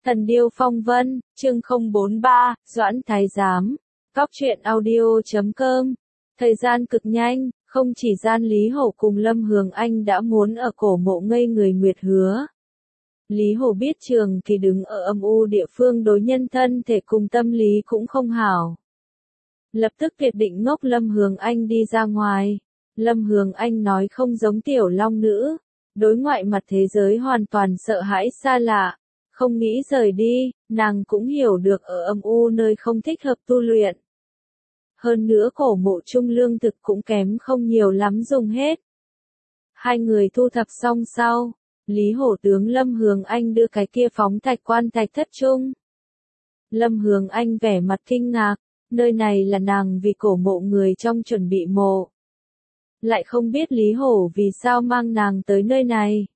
Thần điêu phong vân, chương 043, Doãn Thái Giám. Cóc truyện audio.com. Thời gian cực nhanh, không chỉ gian Lý Hổ cùng Lâm Hường Anh đã muốn ở cổ mộ ngây người nguyệt hứa. Lý Hổ biết Trường Kỳ đứng ở âm u địa phương đối nhân thân thể cùng tâm lý cũng không hảo. Lập tức quyết định ngốc Lâm Hường Anh đi ra ngoài. Lâm Hường Anh nói không giống tiểu long nữ, đối ngoại mặt thế giới hoàn toàn sợ hãi xa lạ. Không nghĩ rời đi, nàng cũng hiểu được ở âm u nơi không thích hợp tu luyện. Hơn nữa cổ mộ chung lương thực cũng kém không nhiều lắm dùng hết. Hai người thu thập xong sau, Lý Hổ tướng Lâm Hường Anh đưa cái kia phóng thạch quan thạch thất chung. Lâm Hường Anh vẻ mặt kinh ngạc, nơi này là nàng vì cổ mộ người trong chuẩn bị mộ. Lại không biết Lý Hổ vì sao mang nàng tới nơi này.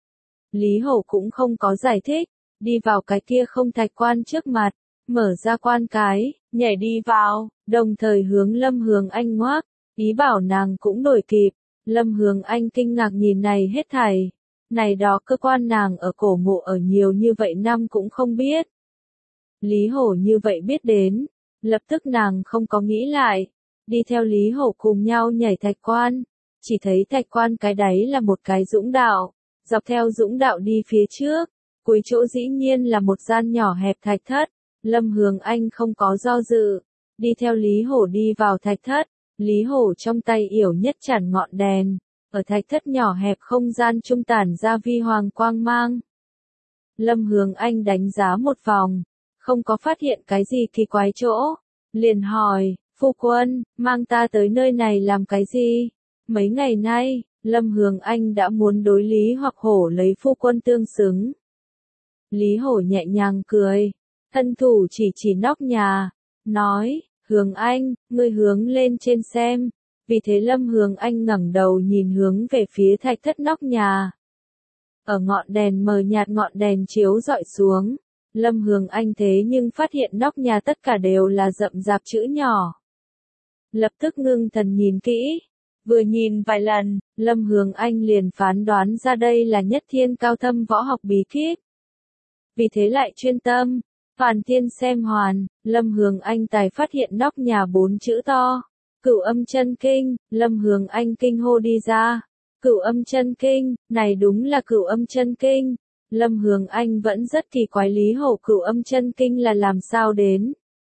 Lý Hổ cũng không có giải thích. Đi vào cái kia không thạch quan trước mặt, mở ra quan cái, nhảy đi vào, đồng thời hướng Lâm Hường Anh ngoác, ý bảo nàng cũng đuổi kịp. Lâm Hường Anh kinh ngạc nhìn này hết thảy. Này đó cơ quan nàng ở cổ mộ ở nhiều như vậy năm cũng không biết. Lý Hổ như vậy biết đến, lập tức nàng không có nghĩ lại, đi theo Lý Hổ cùng nhau nhảy thạch quan, chỉ thấy thạch quan cái đáy là một cái dũng đạo, dọc theo dũng đạo đi phía trước. Cuối chỗ dĩ nhiên là một gian nhỏ hẹp thạch thất, Lâm Hường Anh không có do dự, đi theo Lý Hổ đi vào thạch thất, Lý Hổ trong tay yểu nhất chản ngọn đèn, ở thạch thất nhỏ hẹp không gian trung tản ra vi hoàng quang mang. Lâm Hường Anh đánh giá một vòng, không có phát hiện cái gì kỳ quái chỗ, liền hỏi, phu quân, mang ta tới nơi này làm cái gì? Mấy ngày nay, Lâm Hường Anh đã muốn đối Lý hoặc Hổ lấy phu quân tương xứng. Lý Hổ nhẹ nhàng cười, thân thủ chỉ nóc nhà, nói, Hường Anh, ngươi hướng lên trên xem. Vì thế Lâm Hường Anh ngẩng đầu nhìn hướng về phía thạch thất nóc nhà. Ở ngọn đèn mờ nhạt ngọn đèn chiếu rọi xuống, Lâm Hường Anh thế nhưng phát hiện nóc nhà tất cả đều là rậm rạp chữ nhỏ. Lập tức ngưng thần nhìn kỹ, vừa nhìn vài lần, Lâm Hường Anh liền phán đoán ra đây là nhất thiên cao thâm võ học bí kíp. Vì thế lại chuyên tâm, Phàn Thiên xem hoàn, Lâm Hường Anh tài phát hiện nóc nhà 4 chữ to, Cửu Âm Chân Kinh, Lâm Hường Anh kinh hô đi ra, Cửu Âm Chân Kinh, này đúng là Cửu Âm Chân Kinh. Lâm Hường Anh vẫn rất kỳ quái Lý Hổ Cửu Âm Chân Kinh là làm sao đến.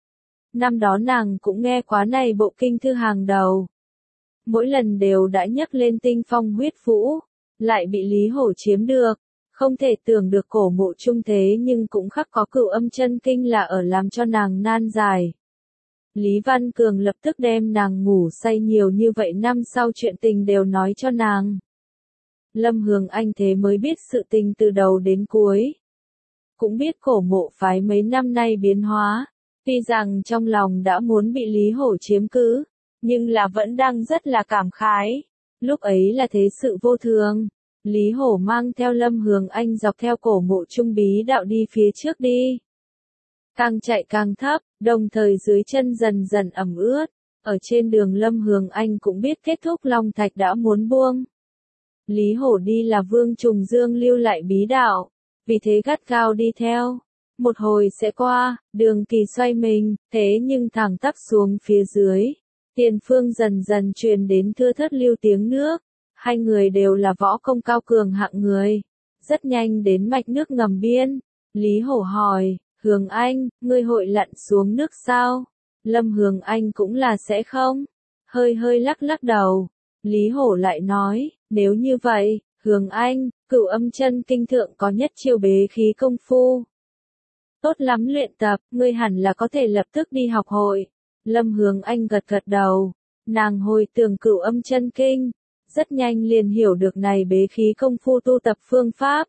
Năm đó nàng cũng nghe quá này bộ kinh thư hàng đầu. Mỗi lần đều đã nhắc lên tinh phong huyết vũ, lại bị Lý Hổ chiếm được. Không thể tưởng được cổ mộ trung thế nhưng cũng khắc có Cửu Âm Chân Kinh là ở làm cho nàng nan giải. Lý Văn Cường lập tức đem nàng ngủ say nhiều như vậy năm sau chuyện tình đều nói cho nàng. Lâm Hường Anh thế mới biết sự tình từ đầu đến cuối. Cũng biết cổ mộ phái mấy năm nay biến hóa, tuy rằng trong lòng đã muốn bị Lý Hổ chiếm cứ, nhưng là vẫn đang rất là cảm khái. Lúc ấy là thế sự vô thường. Lý Hổ mang theo Lâm Hường Anh dọc theo cổ mộ trung bí đạo đi phía trước đi. Càng chạy càng thấp, đồng thời dưới chân dần dần ẩm ướt. Ở trên đường Lâm Hường Anh cũng biết kết thúc Long Thạch đã muốn buông. Lý Hổ đi là Vương Trùng Dương lưu lại bí đạo, vì thế gắt gao đi theo. Một hồi sẽ qua, đường kỳ xoay mình, thế nhưng thẳng tắp xuống phía dưới. Tiền phương dần dần truyền đến thưa thớt lưu tiếng nước. Hai người đều là võ công cao cường hạng người. Rất nhanh đến mạch nước ngầm biên. Lý Hổ hỏi, Hường Anh, ngươi hội lặn xuống nước sao? Lâm Hường Anh cũng là sẽ không? Hơi lắc lắc đầu. Lý Hổ lại nói, nếu như vậy, Hường Anh, Cửu Âm Chân Kinh thượng có nhất chiêu bế khí công phu. Tốt lắm luyện tập, ngươi hẳn là có thể lập tức đi học hội. Lâm Hường Anh gật gật đầu. Nàng hồi tưởng Cửu Âm Chân Kinh. Rất nhanh liền hiểu được này bế khí công phu tu tập phương pháp.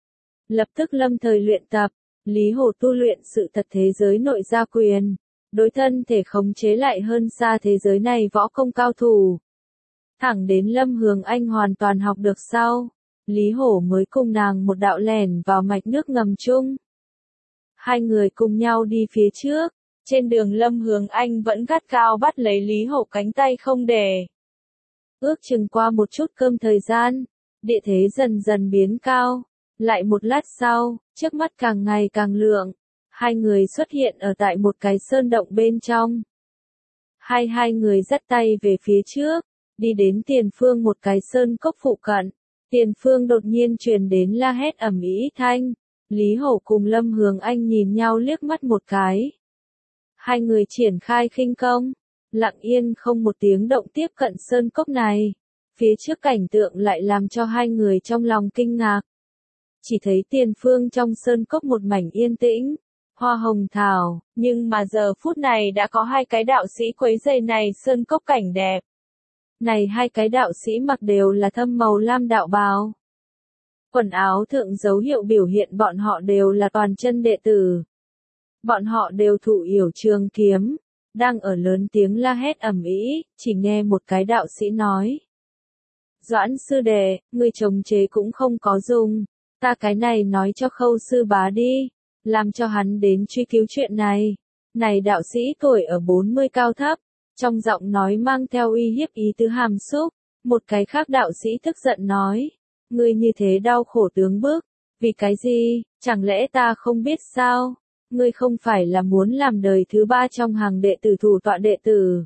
Lập tức lâm thời luyện tập, Lý Hổ tu luyện sự thật thế giới nội gia quyền, đối thân thể khống chế lại hơn xa thế giới này võ công cao thủ. Thẳng đến Lâm Hường Anh hoàn toàn học được sau, Lý Hổ mới cùng nàng một đạo lẻn vào mạch nước ngầm chung. Hai người cùng nhau đi phía trước, trên đường Lâm Hường Anh vẫn gắt gao bắt lấy Lý Hổ cánh tay không để. Ước chừng qua một chút cơm thời gian, địa thế dần dần biến cao, Lại một lát sau, trước mắt càng ngày càng lượng, hai người xuất hiện ở tại một cái sơn động bên trong. Hai người dắt tay về phía trước, đi đến tiền phương một cái sơn cốc phụ cận. Tiền phương đột nhiên truyền đến la hét ầm ĩ thanh. Lý Hổ cùng Lâm Hướng Anh nhìn nhau liếc mắt một cái. Hai người triển khai khinh công, lặng yên không một tiếng động tiếp cận sơn cốc này. Phía trước cảnh tượng lại làm cho hai người trong lòng kinh ngạc. Chỉ thấy tiền phương trong sơn cốc một mảnh yên tĩnh, hoa hồng thảo, nhưng mà giờ phút này đã có hai cái đạo sĩ quấy rầy này sơn cốc cảnh đẹp. Này hai cái đạo sĩ mặc đều là thâm màu lam đạo bào. Quần áo thượng dấu hiệu biểu hiện bọn họ đều là toàn chân đệ tử. Bọn họ đều thụ yểu trường kiếm, đang ở lớn tiếng la hét ầm ĩ, chỉ nghe một cái đạo sĩ nói. Doãn sư đệ, người trồng chế cũng không có dùng, ta cái này nói cho Khâu sư bá đi, làm cho hắn đến truy cứu chuyện này. Này đạo sĩ tuổi ở 40 cao thấp, trong giọng nói mang theo uy hiếp ý tứ hàm xúc. Một cái khác đạo sĩ tức giận nói, ngươi như thế đau khổ tướng bức, vì cái gì, chẳng lẽ ta không biết sao, ngươi không phải là muốn làm đời thứ ba trong hàng đệ tử thủ tọa đệ tử.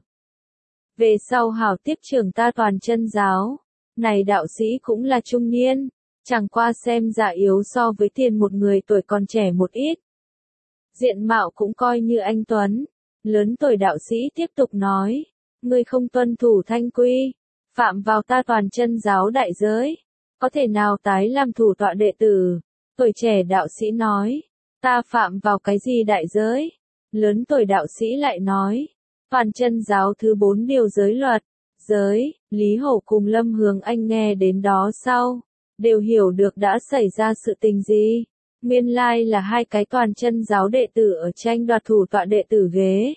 Về sau hảo tiếp trưởng ta toàn chân giáo, này đạo sĩ cũng là trung niên, chẳng qua xem dạ yếu so với tiền một người tuổi còn trẻ một ít. Diện mạo cũng coi như anh tuấn, lớn tuổi đạo sĩ tiếp tục nói, ngươi không tuân thủ thanh quy, phạm vào ta toàn chân giáo đại giới, có thể nào tái làm thủ tọa đệ tử? Tuổi trẻ đạo sĩ nói, ta phạm vào cái gì đại giới? Lớn tuổi đạo sĩ lại nói, toàn chân giáo thứ 4 điều giới luật. Giới, Lý Hổ cùng Lâm Hướng Anh nghe đến đó sau, đều hiểu được đã xảy ra sự tình gì. Nguyên lai là hai cái toàn chân giáo đệ tử ở tranh đoạt thủ tọa đệ tử ghế.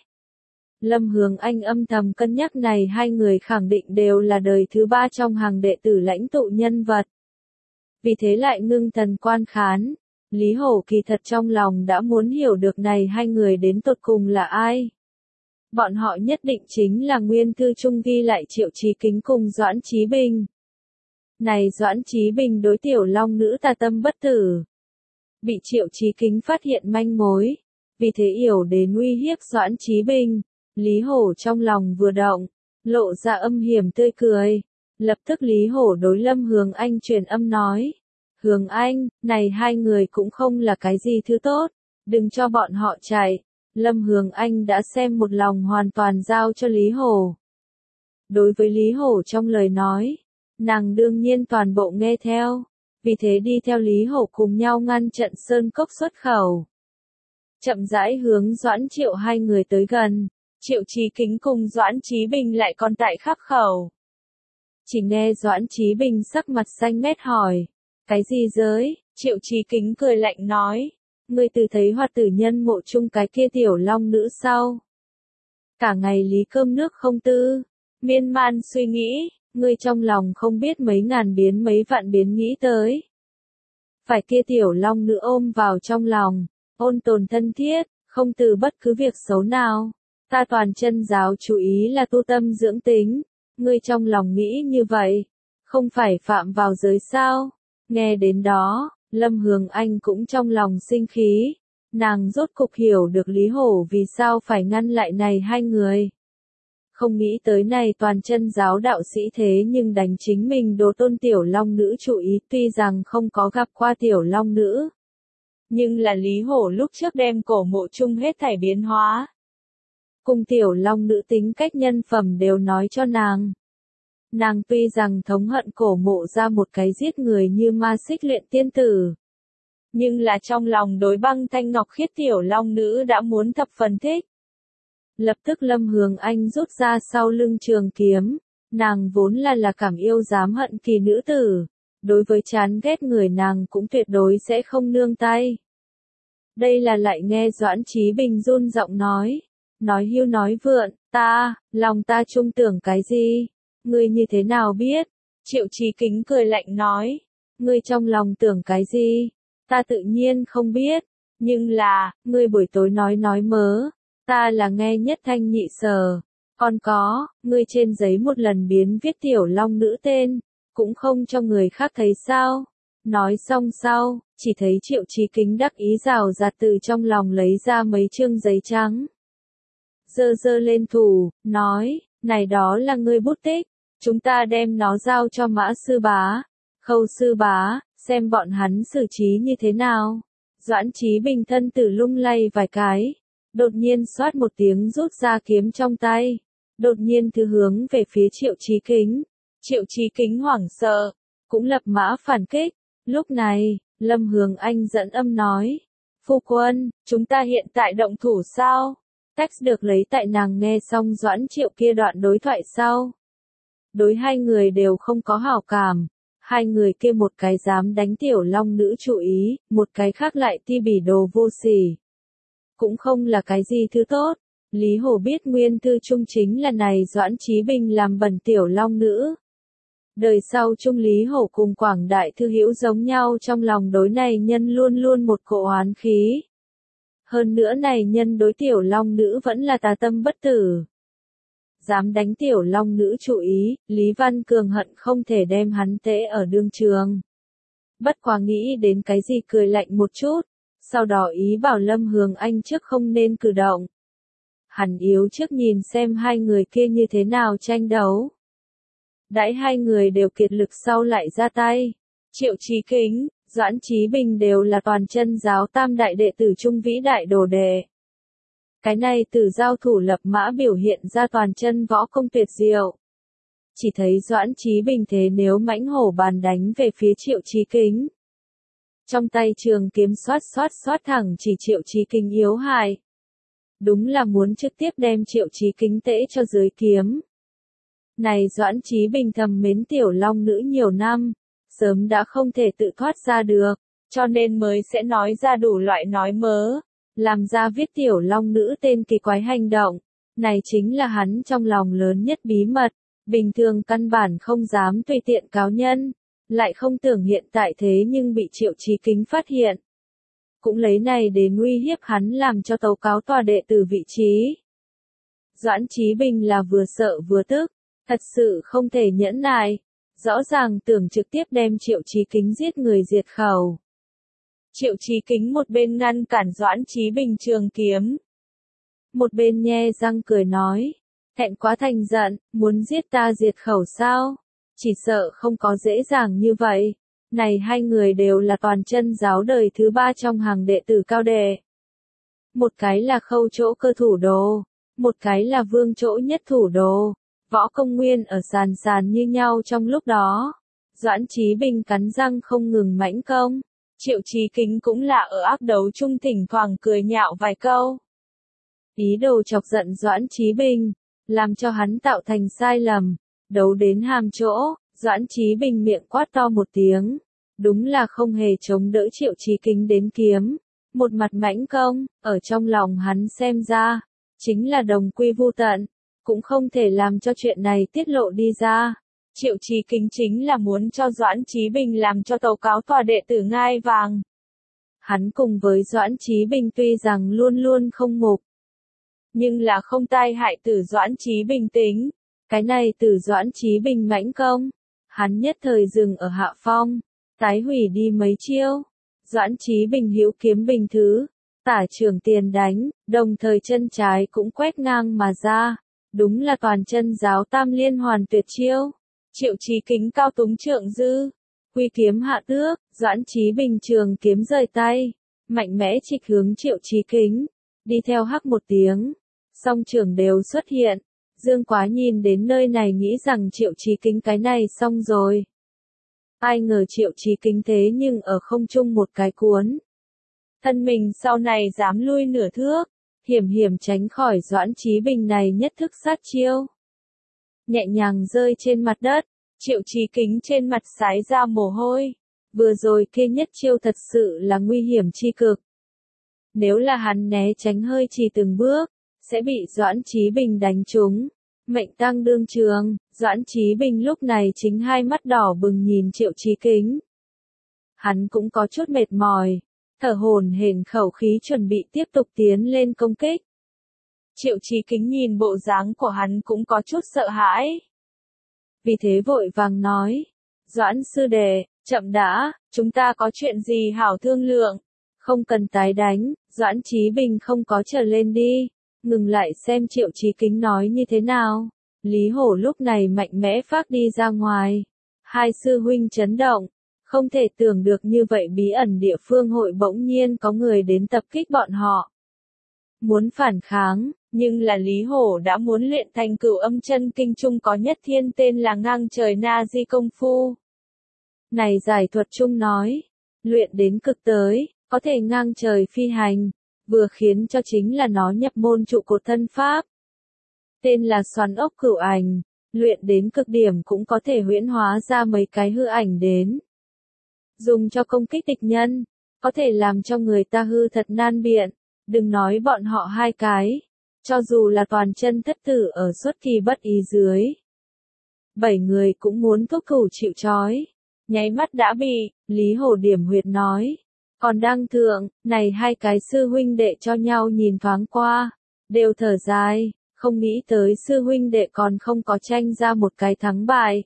Lâm Hướng Anh âm thầm cân nhắc này hai người khẳng định đều là đời thứ ba trong hàng đệ tử lãnh tụ nhân vật. Vì thế lại ngưng thần quan khán, Lý Hổ kỳ thật trong lòng đã muốn hiểu được này hai người đến tột cùng là ai. Bọn họ nhất định chính là nguyên thư trung ghi lại Triệu Chí Kính cùng Doãn Chí Bình. Này Doãn Chí Bình đối tiểu long nữ tà tâm bất tử. Bị Triệu Chí Kính phát hiện manh mối, vì thế yểu đến uy hiếp Doãn Chí Bình. Lý Hổ trong lòng vừa động, lộ ra âm hiểm tươi cười. Lập tức Lý Hổ đối Lâm Hướng Anh truyền âm nói. Hướng Anh, này hai người cũng không là cái gì thứ tốt, đừng cho bọn họ chạy. Lâm Hướng Anh đã xem một lòng hoàn toàn giao cho Lý Hổ. Đối với Lý Hổ trong lời nói, nàng đương nhiên toàn bộ nghe theo, vì thế đi theo Lý Hổ cùng nhau ngăn trận sơn cốc xuất khẩu. Chậm rãi hướng Doãn Triệu hai người tới gần, Triệu Chí Kính cùng Doãn Chí Bình lại còn tại khắp khẩu. Chỉ nghe Doãn Chí Bình sắc mặt xanh mét hỏi, cái gì giới? Triệu Chí Kính cười lạnh nói, ngươi từ thấy Hoạt Tử Nhân mộ chung cái kia tiểu long nữ sau. Cả ngày lý cơm nước không tư, miên man suy nghĩ, ngươi trong lòng không biết mấy ngàn biến mấy vạn biến nghĩ tới. Phải kia tiểu long nữ ôm vào trong lòng, ôn tồn thân thiết, không từ bất cứ việc xấu nào. Ta toàn chân giáo chú ý là tu tâm dưỡng tính, ngươi trong lòng nghĩ như vậy, không phải phạm vào giới sao? Nghe đến đó, Lâm Hướng Anh cũng trong lòng sinh khí, nàng rốt cục hiểu được Lý Hổ vì sao phải ngăn lại này hai người. Không nghĩ tới này toàn chân giáo đạo sĩ thế nhưng đánh chính mình đồ tôn tiểu long nữ chủ ý, tuy rằng không có gặp qua tiểu long nữ. Nhưng là Lý Hổ lúc trước đem cổ mộ chung hết thảy biến hóa. Cùng tiểu long nữ tính cách nhân phẩm đều nói cho nàng. Nàng tuy rằng thống hận cổ mộ ra một cái giết người như ma xích luyện tiên tử. Nhưng là trong lòng đối băng thanh ngọc khiết tiểu long nữ đã muốn thập phần thích. Lập tức Lâm Hướng Anh rút ra sau lưng trường kiếm, nàng vốn là cảm yêu dám hận kỳ nữ tử. Đối với chán ghét người nàng cũng tuyệt đối sẽ không nương tay. Đây là lại nghe Doãn Chí Bình run giọng nói hưu nói vượn, lòng ta trung tưởng cái gì? Ngươi như thế nào biết? Triệu Chí Kính cười lạnh nói, ngươi trong lòng tưởng cái gì? Ta tự nhiên không biết, nhưng là, ngươi buổi tối nói mớ, ta là nghe nhất thanh nhị sở. Còn có, ngươi trên giấy một lần biến viết tiểu long nữ tên, cũng không cho người khác thấy sao? Nói xong sau, chỉ thấy Triệu Chí Kính đắc ý rào rạt từ trong lòng lấy ra mấy chương giấy trắng. Giơ giơ lên thủ, nói, này đó là ngươi bút tích, chúng ta đem nó giao cho Mã sư bá, Khâu sư bá, xem bọn hắn xử trí như thế nào. Doãn Chí Bình thân tử lung lay vài cái, đột nhiên xoát một tiếng rút ra kiếm trong tay, đột nhiên thứ hướng về phía Triệu Chí Kính. Triệu Chí Kính hoảng sợ, cũng lập mã phản kích. Lúc này, Lâm Hướng Anh dẫn âm nói, phu quân, chúng ta hiện tại động thủ sao? Text được lấy tại nàng nghe xong Doãn Triệu kia đoạn đối thoại sau. Đối hai người đều không có hảo cảm, hai người kia một cái dám đánh tiểu long nữ chủ ý, một cái khác lại ti bỉ đồ vô sỉ. Cũng không là cái gì thứ tốt, Lý Hổ biết nguyên thư trung chính là này Doãn Chí Bình làm bẩn tiểu long nữ. Đời sau Trung Lý Hổ cùng Quảng Đại Thư Hữu giống nhau trong lòng đối này nhân luôn luôn một cỗ oán khí. Hơn nữa này nhân đối tiểu long nữ vẫn là tà tâm bất tử. Dám đánh tiểu long nữ chủ ý, Lý Văn Cường hận không thể đem hắn tễ ở đương trường. Bất quá nghĩ đến cái gì cười lạnh một chút, sau đó ý bảo Lâm Hướng Anh trước không nên cử động. Hắn yếu trước nhìn xem hai người kia như thế nào tranh đấu. Đãi hai người đều kiệt lực sau lại ra tay. Triệu Chí Kính, Doãn Chí Bình đều là toàn chân giáo tam đại đệ tử trung vĩ đại đồ đệ. Cái này từ giao thủ lập mã biểu hiện ra toàn chân võ công tuyệt diệu. Chỉ thấy Doãn Chí Bình thế nếu mãnh hổ bàn đánh về phía Triệu Chí Kính. Trong tay trường kiếm xoát thẳng chỉ Triệu Chí Kính yếu hại. Đúng là muốn trực tiếp đem Triệu Chí Kính tễ cho dưới kiếm. Này Doãn Chí Bình thầm mến tiểu long nữ nhiều năm, sớm đã không thể tự thoát ra được, cho nên mới sẽ nói ra đủ loại nói mớ, làm ra viết tiểu long nữ tên kỳ quái hành động. Này chính là hắn trong lòng lớn nhất bí mật, bình thường căn bản không dám tùy tiện cáo nhân, lại không tưởng hiện tại thế nhưng bị Triệu Chí Kính phát hiện. Cũng lấy này đến uy hiếp hắn làm cho tấu cáo tòa đệ tử vị trí. Doãn Chí Bình là vừa sợ vừa tức, thật sự không thể nhẫn nại, rõ ràng tưởng trực tiếp đem Triệu Chí Kính giết người diệt khẩu. Triệu Chí Kính một bên ngăn cản Doãn Chí Bình trường kiếm, một bên nhe răng cười nói, thẹn quá thành giận, muốn giết ta diệt khẩu sao? Chỉ sợ không có dễ dàng như vậy. Này hai người đều là toàn chân giáo đời thứ ba trong hàng đệ tử cao đệ. Một cái là Khâu chỗ cơ thủ đồ, một cái là Vương chỗ nhất thủ đồ. Võ công nguyên ở sàn như nhau trong lúc đó. Doãn Chí Bình cắn răng không ngừng mãnh công. Triệu Chí Kính cũng là ở ác đấu chung thỉnh thoảng cười nhạo vài câu. Ý đồ chọc giận Doãn Chí Bình, làm cho hắn tạo thành sai lầm. Đấu đến hàm chỗ, Doãn Chí Bình miệng quát to một tiếng. Đúng là không hề chống đỡ Triệu Chí Kính đến kiếm. Một mặt mãnh công, ở trong lòng hắn xem ra, chính là đồng quy vu tận. Cũng không thể làm cho chuyện này tiết lộ đi ra. Triệu Chí Kính chính là muốn cho Doãn Chí Bình làm cho tấu cáo tòa đệ tử ngai vàng. Hắn cùng với Doãn Chí Bình tuy rằng luôn luôn không mục, nhưng là không tai hại tử Doãn Chí Bình tính. Cái này tử Doãn Chí Bình mãnh công, hắn nhất thời dừng ở hạ phong, tái hủy đi mấy chiêu. Doãn Chí Bình hữu kiếm bình thứ, tả trường tiền đánh, đồng thời chân trái cũng quét ngang mà ra. Đúng là toàn chân giáo tam liên hoàn tuyệt chiêu. Triệu Chí Kính cao túng trượng dư, quy kiếm hạ tước, Doãn Chí Bình trường kiếm rời tay, mạnh mẽ trịch hướng Triệu Chí Kính, đi theo hắc một tiếng, song trường đều xuất hiện. Dương Quá nhìn đến nơi này nghĩ rằng Triệu Chí Kính cái này xong rồi. Ai ngờ Triệu Chí Kính thế nhưng ở không trung một cái cuốn. Thân mình sau này dám lui nửa thước, hiểm hiểm tránh khỏi Doãn Chí Bình này nhất thức sát chiêu. Nhẹ nhàng rơi trên mặt đất, Triệu Chí Kính trên mặt sái ra mồ hôi. Vừa rồi kia nhất chiêu thật sự là nguy hiểm chi cực. Nếu là hắn né tránh hơi chỉ từng bước, sẽ bị Doãn Chí Bình đánh trúng. Mệnh tang đương trường, Doãn Chí Bình lúc này chính hai mắt đỏ bừng nhìn Triệu Chí Kính. Hắn cũng có chút mệt mỏi, thở hổn hển khẩu khí chuẩn bị tiếp tục tiến lên công kích. Triệu Chí Kính nhìn bộ dáng của hắn cũng có chút sợ hãi. Vì thế vội vàng nói, Doãn sư đệ, Chậm đã, chúng ta có chuyện gì hảo thương lượng? Không cần tái đánh, Doãn Chí Bình không có trở lên đi. Ngừng lại xem Triệu Chí Kính nói như thế nào. Lý Hổ lúc này mạnh mẽ phác đi ra ngoài. Hai sư huynh chấn động. Không thể tưởng được như vậy bí ẩn địa phương hội bỗng nhiên có người đến tập kích bọn họ. Muốn phản kháng, nhưng là Lý Hổ đã muốn luyện thành Cửu Âm Chân Kinh trung có nhất thiên tên là ngang trời na di công phu. Này giải thuật chung nói, luyện đến cực tới, có thể ngang trời phi hành, vừa khiến cho chính là nó nhập môn trụ cột thân pháp. Tên là Xoắn Ốc Cửu Ảnh, luyện đến cực điểm cũng có thể huyễn hóa ra mấy cái hư ảnh đến. Dùng cho công kích địch nhân, có thể làm cho người ta hư thật nan biện, đừng nói bọn họ hai cái, cho dù là toàn chân thất tử ở xuất kỳ bất ý dưới. 7 người cũng muốn thúc thủ chịu trói, nháy mắt đã bị, Lý Hổ điểm huyệt nói. Còn đang thượng, này hai cái sư huynh đệ cho nhau nhìn thoáng qua, đều thở dài, không nghĩ tới sư huynh đệ còn không có tranh ra một cái thắng bại.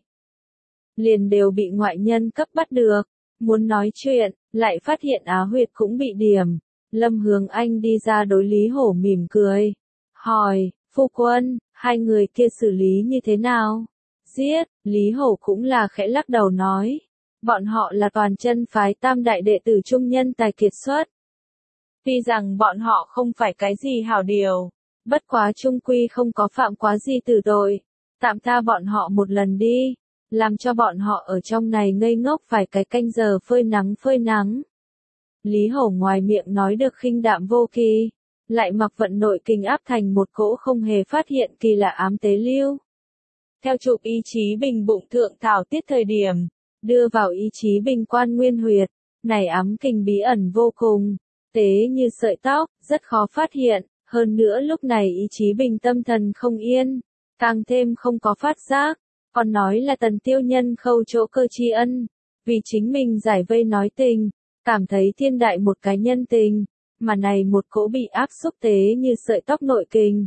Liền đều bị ngoại nhân cấp bắt được, muốn nói chuyện, lại phát hiện á huyệt cũng bị điểm. Lâm Hướng Anh đi ra đối Lý Hổ mỉm cười, hỏi, phu quân, hai người kia xử lý như thế nào? Giết, Lý Hổ cũng là khẽ lắc đầu nói. Bọn họ là toàn chân phái tam đại đệ tử trung nhân tài kiệt xuất. Tuy rằng bọn họ không phải cái gì hảo điều, bất quá trung quy không có phạm quá gì tử tội, tạm tha bọn họ một lần đi, làm cho bọn họ ở trong này ngây ngốc phải cái canh giờ phơi nắng phơi nắng. Lý Hổ ngoài miệng nói được khinh đạm vô kỳ, lại mặc vận nội kình áp thành một cỗ không hề phát hiện kỳ lạ ám tế lưu. Theo chụp ý chí bình bụng thượng thảo tiết thời điểm, đưa vào ý chí bình quan nguyên huyệt, này ám kình bí ẩn vô cùng, tế như sợi tóc, rất khó phát hiện, hơn nữa lúc này ý chí bình tâm thần không yên, càng thêm không có phát giác, còn nói là Tần Tiêu Nhân khâu chỗ cơ tri ân, vì chính mình giải vây nói tình, cảm thấy thiên đại một cái nhân tình, mà này một cỗ bị áp xúc tế như sợi tóc nội kình.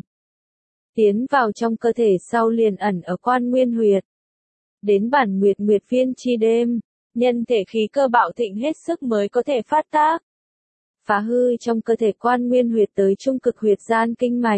Tiến vào trong cơ thể sau liền ẩn ở quan nguyên huyệt. Đến bản nguyệt phiên chi đêm, nhân thể khí cơ bạo thịnh hết sức mới có thể phát tác. Phá hư trong cơ thể quan nguyên huyệt tới trung cực huyệt gian kinh mạch.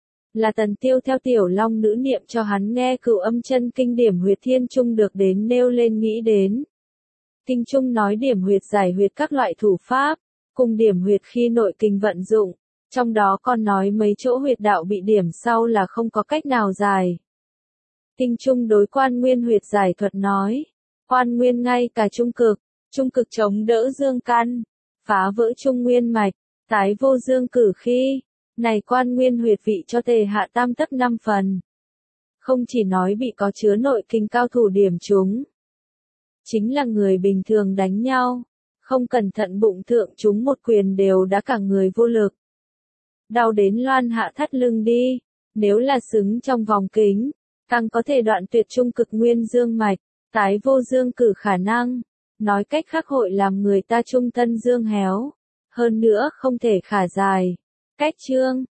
Là Tần Tiêu theo tiểu long nữ niệm cho hắn nghe Cửu Âm Chân Kinh điểm huyệt thiên trung được đến nêu lên nghĩ đến. Kinh trung nói điểm huyệt giải huyệt các loại thủ pháp, cùng điểm huyệt khi nội kinh vận dụng, trong đó còn nói mấy chỗ huyệt đạo bị điểm sau là không có cách nào giải. Kinh trung đối quan nguyên huyệt giải thuật nói, quan nguyên ngay cả trung cực chống đỡ dương căn, phá vỡ trung nguyên mạch, tái vô dương cử khi, này quan nguyên huyệt vị cho tề hạ tam tấc 5 phần. Không chỉ nói bị có chứa nội kinh cao thủ điểm chúng, chính là người bình thường đánh nhau, không cẩn thận bụng thượng chúng một quyền đều đã cả người vô lực. Đau đến loan hạ thắt lưng đi, nếu là xứng trong vòng kính, càng có thể đoạn tuyệt trung cực nguyên dương mạch, tái vô dương cử khả năng, nói cách khác hội làm người ta trung thân dương héo, hơn nữa không thể khả dài. Cách chương